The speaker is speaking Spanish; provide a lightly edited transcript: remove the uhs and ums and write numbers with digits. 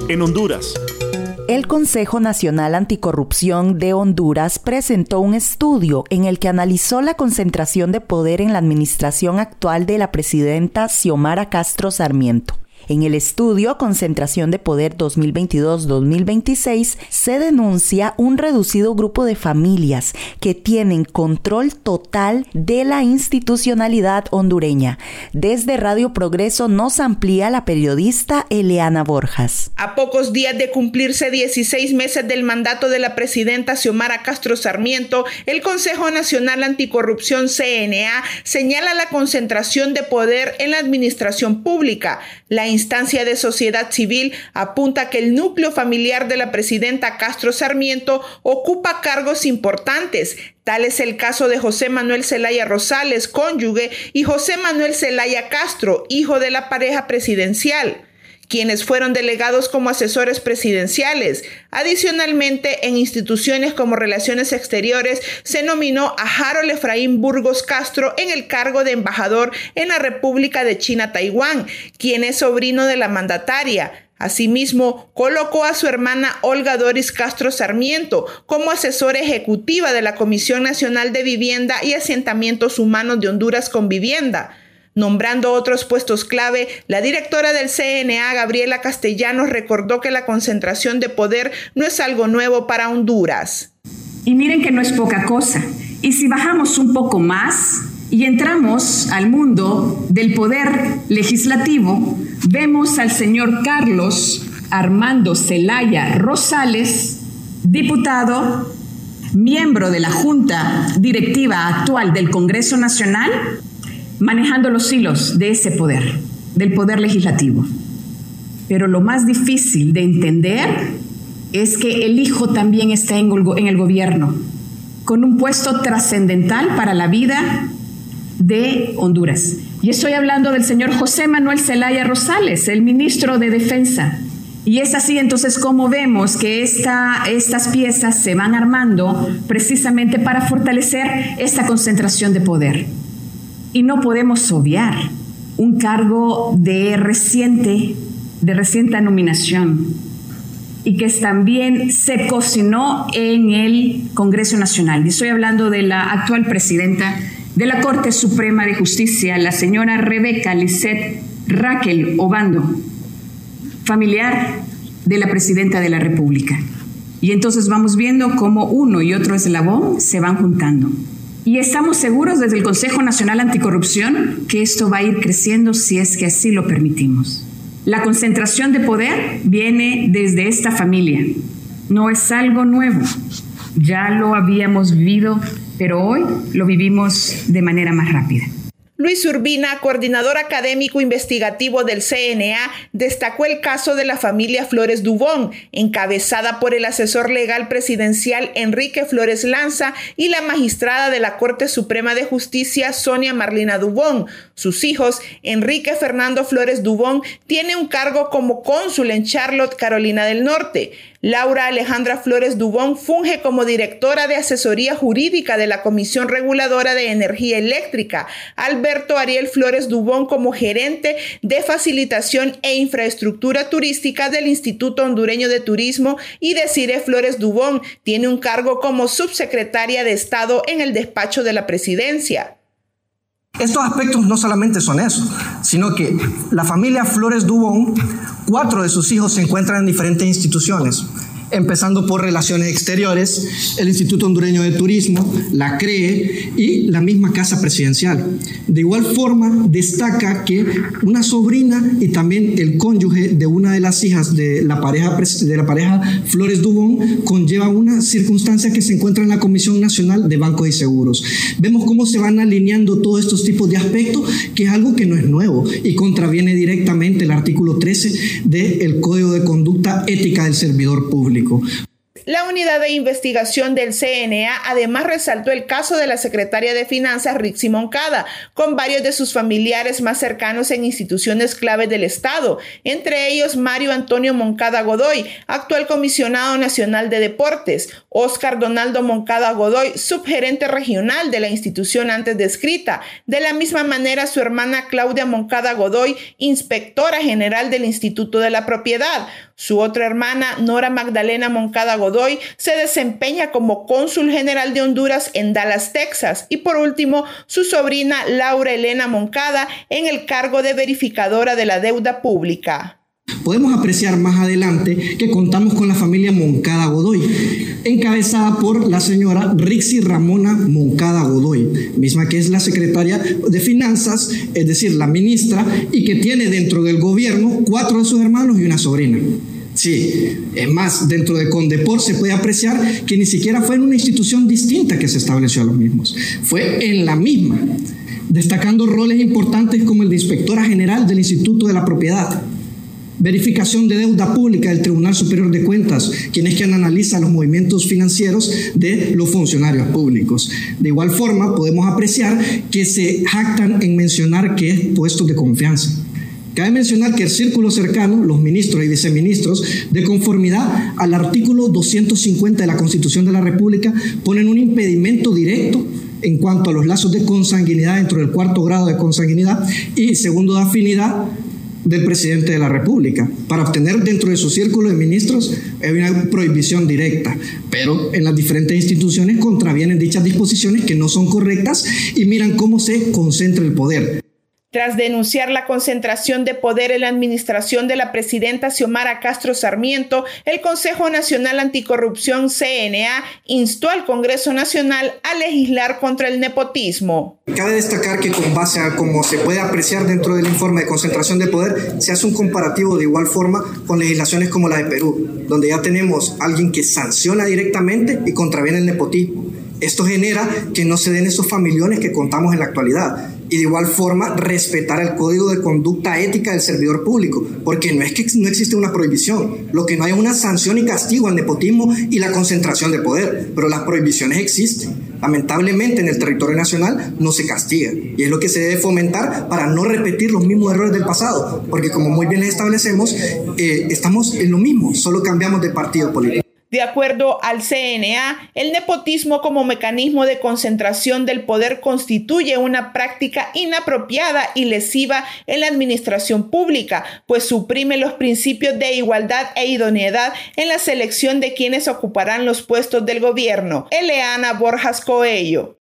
en Honduras. El Consejo Nacional Anticorrupción de Honduras presentó un estudio en el que analizó la concentración de poder en la administración actual de la presidenta Xiomara Castro Sarmiento. En el estudio Concentración de Poder 2022-2026 se denuncia un reducido grupo de familias que tienen control total de la institucionalidad hondureña. Desde Radio Progreso nos amplía la periodista Eliana Borjas. A pocos días de cumplirse 16 meses del mandato de la presidenta Xiomara Castro Sarmiento, el Consejo Nacional Anticorrupción CNA señala la concentración de poder en la administración pública. La instancia de sociedad civil apunta que el núcleo familiar de la presidenta Castro Sarmiento ocupa cargos importantes. Tal es el caso de José Manuel Zelaya Rosales, cónyuge, y José Manuel Zelaya Castro, hijo de la pareja presidencial, quienes fueron delegados como asesores presidenciales. Adicionalmente, en instituciones como Relaciones Exteriores, se nominó a Harold Efraín Burgos Castro en el cargo de embajador en la República de China, Taiwán, quien es sobrino de la mandataria. Asimismo, colocó a su hermana Olga Doris Castro Sarmiento como asesora ejecutiva de la Comisión Nacional de Vivienda y Asentamientos Humanos de Honduras con Vivienda. Nombrando otros puestos clave, la directora del CNA, Gabriela Castellanos, recordó que la concentración de poder no es algo nuevo para Honduras. Y miren que no es poca cosa. Y si bajamos un poco más y entramos al mundo del poder legislativo, vemos al señor Carlos Armando Zelaya Rosales, diputado, miembro de la Junta Directiva actual del Congreso Nacional, manejando los hilos de ese poder, del poder legislativo. Pero lo más difícil de entender es que el hijo también está en el gobierno, con un puesto trascendental para la vida de Honduras. Y estoy hablando del señor José Manuel Zelaya Rosales, el ministro de Defensa. Y es así entonces como vemos que estas piezas se van armando precisamente para fortalecer esta concentración de poder. Y no podemos obviar un cargo de reciente nominación y que también se cocinó en el Congreso Nacional. Y estoy hablando de la actual presidenta de la Corte Suprema de Justicia, la señora Rebeca Lisset Raquel Obando, familiar de la presidenta de la República. Y entonces vamos viendo cómo uno y otro eslabón se van juntando. Y estamos seguros desde el Consejo Nacional Anticorrupción que esto va a ir creciendo si es que así lo permitimos. La concentración de poder viene desde esta familia. No es algo nuevo. Ya lo habíamos vivido, pero hoy lo vivimos de manera más rápida. Luis Urbina, coordinador académico investigativo del CNA, destacó el caso de la familia Flores Dubón, encabezada por el asesor legal presidencial Enrique Flores Lanza y la magistrada de la Corte Suprema de Justicia Sonia Marlina Dubón. Sus hijos, Enrique Fernando Flores Dubón, tiene un cargo como cónsul en Charlotte, Carolina del Norte. Laura Alejandra Flores Dubón funge como directora de asesoría jurídica de la Comisión Reguladora de Energía Eléctrica. Alberto Ariel Flores Dubón como gerente de facilitación e infraestructura turística del Instituto Hondureño de Turismo, y Desiree Flores Dubón tiene un cargo como subsecretaria de Estado en el despacho de la presidencia. Estos aspectos no solamente son eso, sino que la familia Flores Dubón, 4 de sus hijos se encuentran en diferentes instituciones, empezando por Relaciones Exteriores, el Instituto Hondureño de Turismo, la CREE y la misma Casa Presidencial. De igual forma, destaca que una sobrina y también el cónyuge de una de las hijas de la pareja Flores Dubón conlleva una circunstancia que se encuentra en la Comisión Nacional de Bancos y Seguros. Vemos cómo se van alineando todos estos tipos de aspectos, que es algo que no es nuevo y contraviene directamente el artículo 13 del Código de Conducta Ética del Servidor Público. La unidad de investigación del CNA además resaltó el caso de la secretaria de Finanzas Rixi Moncada, con varios de sus familiares más cercanos en instituciones clave del Estado, entre ellos Mario Antonio Moncada Godoy, actual comisionado nacional de deportes, Óscar Donaldo Moncada Godoy, subgerente regional de la institución antes descrita, de la misma manera su hermana Claudia Moncada Godoy, inspectora general del Instituto de la Propiedad. Su otra hermana, Nora Magdalena Moncada Godoy, se desempeña como cónsul general de Honduras en Dallas, Texas. Y por último, su sobrina Laura Elena Moncada en el cargo de verificadora de la deuda pública. Podemos apreciar más adelante que contamos con la familia Moncada Godoy, encabezada por la señora Rixi Ramona Moncada Godoy, misma que es la secretaria de Finanzas, es decir, la ministra, y que tiene dentro del gobierno 4 de sus hermanos y una sobrina. Sí, es más, dentro de Condepor se puede apreciar que ni siquiera fue en una institución distinta que se estableció a los mismos, fue en la misma, destacando roles importantes como el de inspectora general del Instituto de la Propiedad, verificación de deuda pública del Tribunal Superior de Cuentas, quien es quien analiza los movimientos financieros de los funcionarios públicos. De igual forma, podemos apreciar que se jactan en mencionar que es puestos de confianza. Cabe mencionar que el círculo cercano, los ministros y viceministros, de conformidad al artículo 250 de la Constitución de la República, ponen un impedimento directo en cuanto a los lazos de consanguinidad dentro del 4º grado de consanguinidad y segundo de afinidad del presidente de la República. Para obtener dentro de su círculo de ministros hay una prohibición directa, pero en las diferentes instituciones contravienen dichas disposiciones que no son correctas y miran cómo se concentra el poder. Tras denunciar la concentración de poder en la administración de la presidenta Xiomara Castro Sarmiento, el Consejo Nacional Anticorrupción CNA instó al Congreso Nacional a legislar contra el nepotismo. Cabe destacar que con base a cómo se puede apreciar dentro del informe de concentración de poder, se hace un comparativo de igual forma con legislaciones como la de Perú, donde ya tenemos a alguien que sanciona directamente y contraviene el nepotismo. Esto genera que no se den esos familiones que contamos en la actualidad. Y de igual forma respetar el código de conducta ética del servidor público, porque no es que no existe una prohibición, lo que no hay es una sanción y castigo al nepotismo y la concentración de poder, pero las prohibiciones existen. Lamentablemente en el territorio nacional no se castiga y es lo que se debe fomentar para no repetir los mismos errores del pasado, porque como muy bien establecemos, estamos en lo mismo, solo cambiamos de partido político. De acuerdo al CNA, el nepotismo como mecanismo de concentración del poder constituye una práctica inapropiada y lesiva en la administración pública, pues suprime los principios de igualdad e idoneidad en la selección de quienes ocuparán los puestos del gobierno. Eleana Borjas Coello.